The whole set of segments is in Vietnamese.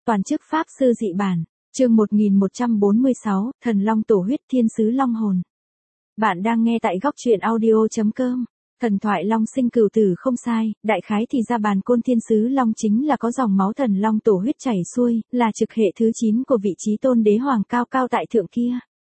toàn chức pháp sư dị bản, chương 1146, Thần Long Tổ huyết thiên sứ long hồn. Bạn đang nghe tại góc truyện audio.com. Thần thoại long sinh cửu tử không sai, đại khái thì ra Bàn Côn thiên sứ long chính là có dòng máu thần long tổ huyết chảy xuôi, là trực hệ thứ 9 của vị trí tôn đế hoàng cao cao tại thượng kia.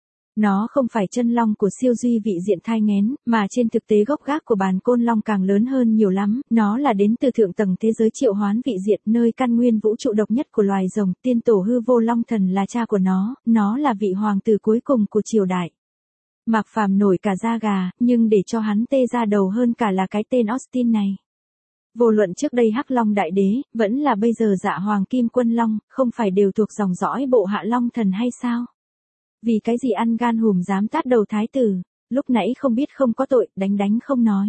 Nó không phải chân long của siêu duy vị diện thai nghén, mà trên thực tế gốc gác của Bàn Côn long càng lớn hơn nhiều lắm, nó là đến từ thượng tầng thế giới triệu hoán vị diện, nơi căn nguyên vũ trụ độc nhất của loài rồng, tiên tổ hư vô long thần là cha của nó là vị hoàng tử cuối cùng của triều đại. Mạc Phàm nổi cả da gà, nhưng để cho hắn tê ra đầu hơn cả là cái tên Austin này. Vô luận trước đây Hắc Long Đại Đế, vẫn là bây giờ Dạ Hoàng Kim Quân Long, không phải đều thuộc dòng dõi bộ hạ Long Thần hay sao? Vì cái gì ăn gan hùm dám tát đầu thái tử, lúc nãy không biết không có tội, đánh không nói.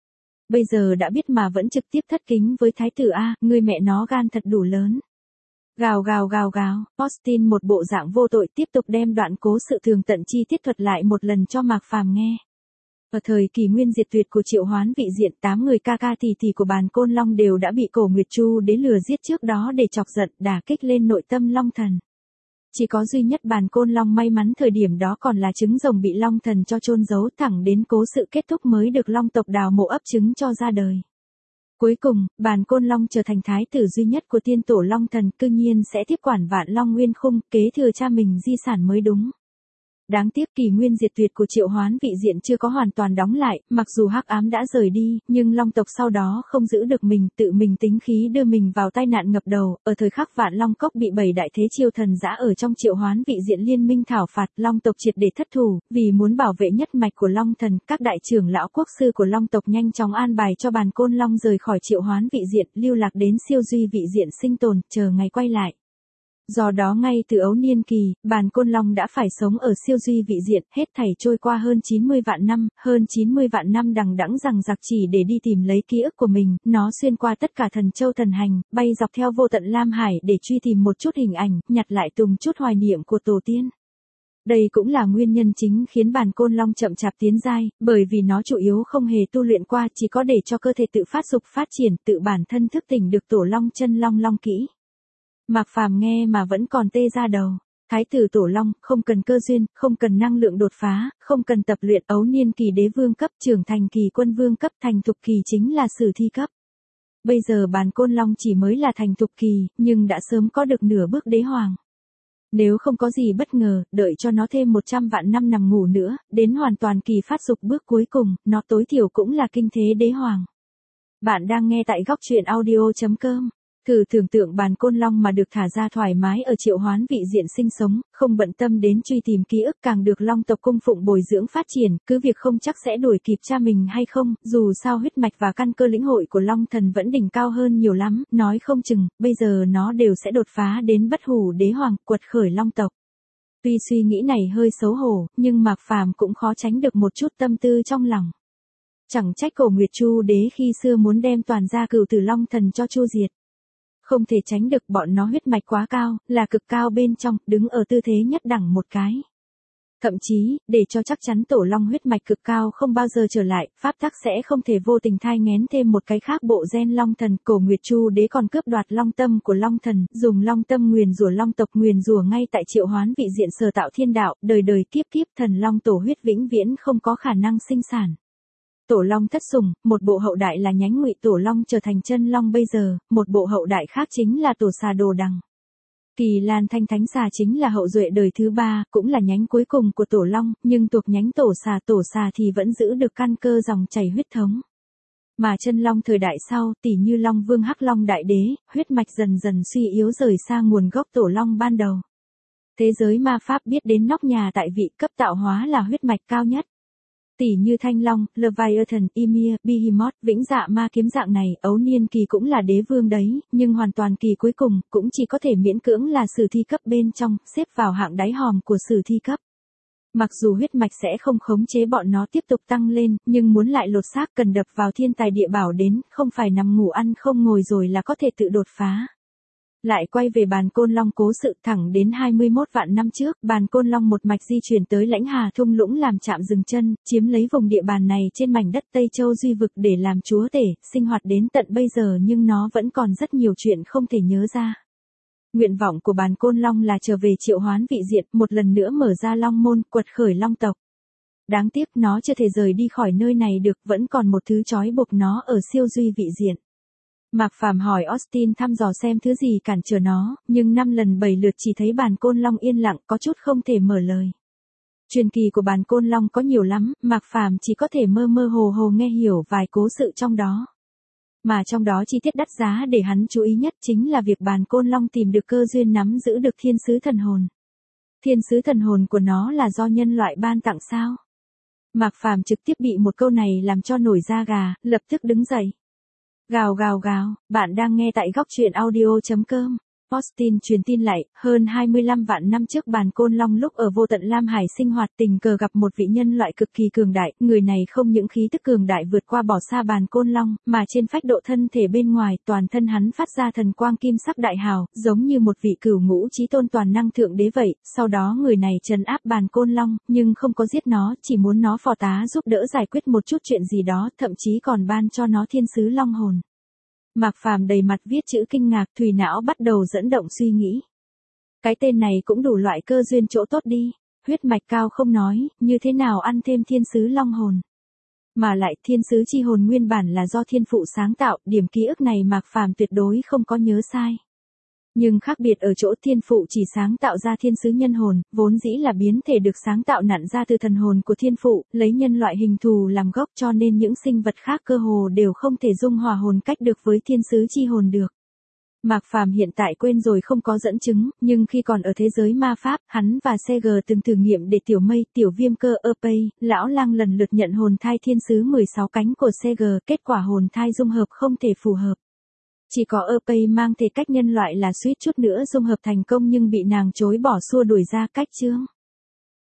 Bây giờ đã biết mà vẫn trực tiếp thất kính với thái tử a, người mẹ nó gan thật đủ lớn. Gào, Austin một bộ dạng vô tội tiếp tục đem đoạn cố sự tường tận chi tiết thuật lại một lần cho Mạc Phàm nghe. Ở thời kỳ nguyên diệt tuyệt của triệu hoán vị diện, 8 người ca tỷ của Bàn Côn Long đều đã bị Cổ Nguyệt Chu đế lừa giết trước đó để chọc giận, đả kích lên nội tâm Long Thần. Chỉ có duy nhất Bàn Côn Long may mắn thời điểm đó còn là trứng rồng bị Long Thần cho chôn giấu, thẳng đến cố sự kết thúc mới được Long tộc đào mộ ấp trứng cho ra đời. Cuối cùng, Bàn Côn Long trở thành thái tử duy nhất của tiên tổ Long Thần, cư nhiên sẽ tiếp quản Vạn Long Nguyên Khung, kế thừa cha mình di sản mới đúng. Đáng tiếc kỳ nguyên diệt tuyệt của triệu hoán vị diện chưa có hoàn toàn đóng lại, mặc dù hắc ám đã rời đi, nhưng Long tộc sau đó không giữ được mình, tự mình tính khí đưa mình vào tai nạn ngập đầu. Ở thời khắc Vạn Long Cốc bị 7 đại thế chiêu thần dã ở trong triệu hoán vị diện liên minh thảo phạt, Long tộc triệt để thất thủ, vì muốn bảo vệ nhất mạch của Long Thần, các đại trưởng lão quốc sư của Long tộc nhanh chóng an bài cho Bàn Côn Long rời khỏi triệu hoán vị diện, lưu lạc đến siêu duy vị diện sinh tồn, chờ ngày quay lại. Do đó ngay từ ấu niên kỳ, Bàn Côn Long đã phải sống ở siêu duy vị diện, hết thảy trôi qua hơn 90 vạn năm đằng đẵng rằng giặc chỉ để đi tìm lấy ký ức của mình, nó xuyên qua tất cả thần châu thần hành, bay dọc theo vô tận Lam Hải để truy tìm một chút hình ảnh, nhặt lại từng chút hoài niệm của tổ tiên. Đây cũng là nguyên nhân chính khiến Bàn Côn Long chậm chạp tiến giai, bởi vì nó chủ yếu không hề tu luyện qua, chỉ có để cho cơ thể tự phát dục phát triển, tự bản thân thức tỉnh được tổ long chân long long kỹ. Mạc Phàm nghe mà vẫn còn tê ra đầu. Thái tử tổ long, không cần cơ duyên, không cần năng lượng đột phá, không cần tập luyện, ấu niên kỳ đế vương cấp, trưởng thành kỳ quân vương cấp, thành thục kỳ chính là sử thi cấp. Bây giờ Bàn Côn Long chỉ mới là thành thục kỳ, nhưng đã sớm có được nửa bước đế hoàng. Nếu không có gì bất ngờ, đợi cho nó thêm 100 vạn năm nằm ngủ nữa, đến hoàn toàn kỳ phát dục bước cuối cùng, nó tối thiểu cũng là kinh thế đế hoàng. Bạn đang nghe tại góc truyện audio.com. Thử tưởng tượng Bàn Côn Long mà được thả ra thoải mái ở triệu hoán vị diện sinh sống, không bận tâm đến truy tìm ký ức, càng được Long tộc cung phụng bồi dưỡng phát triển, cứ việc không chắc sẽ đuổi kịp cha mình hay không, dù sao huyết mạch và căn cơ lĩnh hội của Long Thần vẫn đỉnh cao hơn nhiều lắm, nói không chừng, bây giờ nó đều sẽ đột phá đến bất hủ đế hoàng, quật khởi Long tộc. Tuy suy nghĩ này hơi xấu hổ, nhưng Mạc Phàm cũng khó tránh được một chút tâm tư trong lòng. Chẳng trách Cổ Nguyệt Chu đế khi xưa muốn đem toàn gia cửu tử Long Thần cho chu diệt. Không thể tránh được, bọn nó huyết mạch quá cao, là cực cao bên trong, đứng ở tư thế nhất đẳng một cái. Thậm chí, để cho chắc chắn tổ long huyết mạch cực cao không bao giờ trở lại, pháp tắc sẽ không thể vô tình thai nghén thêm một cái khác bộ gen Long Thần. Cổ Nguyệt Chu đế còn cướp đoạt long tâm của Long Thần, dùng long tâm nguyền rủa Long tộc, nguyền rủa ngay tại triệu hoán vị diện sở tạo thiên đạo, đời đời kiếp kiếp thần long tổ huyết vĩnh viễn không có khả năng sinh sản. Tổ long thất sủng, một bộ hậu đại là nhánh ngụy tổ long trở thành chân long bây giờ, một bộ hậu đại khác chính là tổ xà đồ đằng. Kỳ Lan Thanh Thánh xà chính là hậu duệ đời thứ 3, cũng là nhánh cuối cùng của tổ long, nhưng thuộc nhánh tổ xà thì vẫn giữ được căn cơ dòng chảy huyết thống. Mà chân long thời đại sau, tỷ như Long Vương Hắc Long Đại Đế, huyết mạch dần dần suy yếu rời xa nguồn gốc tổ long ban đầu. Thế giới ma pháp biết đến nóc nhà tại vị cấp tạo hóa là huyết mạch cao nhất. Tỷ như Thanh Long, Leviathan, Ymir, Behemoth, vĩnh dạ ma kiếm dạng này, ấu niên kỳ cũng là đế vương đấy, nhưng hoàn toàn kỳ cuối cùng, cũng chỉ có thể miễn cưỡng là sử thi cấp bên trong, xếp vào hạng đáy hòm của sử thi cấp. Mặc dù huyết mạch sẽ không khống chế bọn nó tiếp tục tăng lên, nhưng muốn lại lột xác cần đập vào thiên tài địa bảo đến, không phải nằm ngủ ăn không ngồi rồi là có thể tự đột phá. Lại quay về Bàn Côn Long cố sự, thẳng đến 21 vạn năm trước, Bàn Côn Long một mạch di chuyển tới lãnh Hà thung lũng làm trạm dừng chân, chiếm lấy vùng địa bàn này trên mảnh đất Tây Châu Duy Vực để làm chúa tể, sinh hoạt đến tận bây giờ, nhưng nó vẫn còn rất nhiều chuyện không thể nhớ ra. Nguyện vọng của bàn Côn Long là trở về triệu hoán vị diện, một lần nữa mở ra Long môn, quật khởi Long tộc. Đáng tiếc nó chưa thể rời đi khỏi nơi này được, vẫn còn một thứ trói buộc nó ở siêu duy vị diện. Mạc Phàm hỏi Austin thăm dò xem thứ gì cản trở nó, nhưng 5 lần 7 lượt chỉ thấy bàn Côn Long yên lặng, có chút không thể mở lời. Truyền kỳ của bàn Côn Long có nhiều lắm, Mạc Phàm chỉ có thể mơ mơ hồ hồ nghe hiểu vài cố sự trong đó. Mà trong đó chi tiết đắt giá để hắn chú ý nhất chính là việc bàn Côn Long tìm được cơ duyên nắm giữ được thiên sứ thần hồn. Thiên sứ thần hồn của nó là do nhân loại ban tặng sao? Mạc Phàm trực tiếp bị một câu này làm cho nổi da gà, lập tức đứng dậy. Gào gào gào, bạn đang nghe tại góc truyện audio.com. Austin truyền tin lại, hơn 25 vạn năm trước bàn Côn Long lúc ở vô tận Lam Hải sinh hoạt tình cờ gặp một vị nhân loại cực kỳ cường đại, người này không những khí tức cường đại vượt qua bỏ xa bàn Côn Long, mà trên phách độ thân thể bên ngoài, toàn thân hắn phát ra thần quang kim sắc đại hào, giống như một vị cửu ngũ chí tôn toàn năng thượng đế vậy. Sau đó người này trấn áp bàn Côn Long, nhưng không có giết nó, chỉ muốn nó phò tá giúp đỡ giải quyết một chút chuyện gì đó, thậm chí còn ban cho nó thiên sứ long hồn. Mạc Phàm đầy mặt viết chữ kinh ngạc, thùy não bắt đầu dẫn động suy nghĩ. Cái tên này cũng đủ loại cơ duyên chỗ tốt đi, huyết mạch cao không nói, như thế nào ăn thêm thiên sứ long hồn. Mà lại thiên sứ chi hồn nguyên bản là do thiên phụ sáng tạo, điểm ký ức này Mạc Phàm tuyệt đối không có nhớ sai. Nhưng khác biệt ở chỗ thiên phụ chỉ sáng tạo ra thiên sứ nhân hồn, vốn dĩ là biến thể được sáng tạo nặn ra từ thần hồn của thiên phụ, lấy nhân loại hình thù làm gốc cho nên những sinh vật khác cơ hồ đều không thể dung hòa hồn cách được với thiên sứ chi hồn được. Mạc Phàm hiện tại quên rồi không có dẫn chứng, nhưng khi còn ở thế giới ma pháp, hắn và CG từng thử nghiệm để tiểu mây, tiểu viêm cơ Epei, lão lang lần lượt nhận hồn thai thiên sứ 16 cánh của CG, kết quả hồn thai dung hợp không thể phù hợp. Chỉ có Epei mang thể cách nhân loại là suýt chút nữa dung hợp thành công nhưng bị nàng chối bỏ xua đuổi ra cách chương.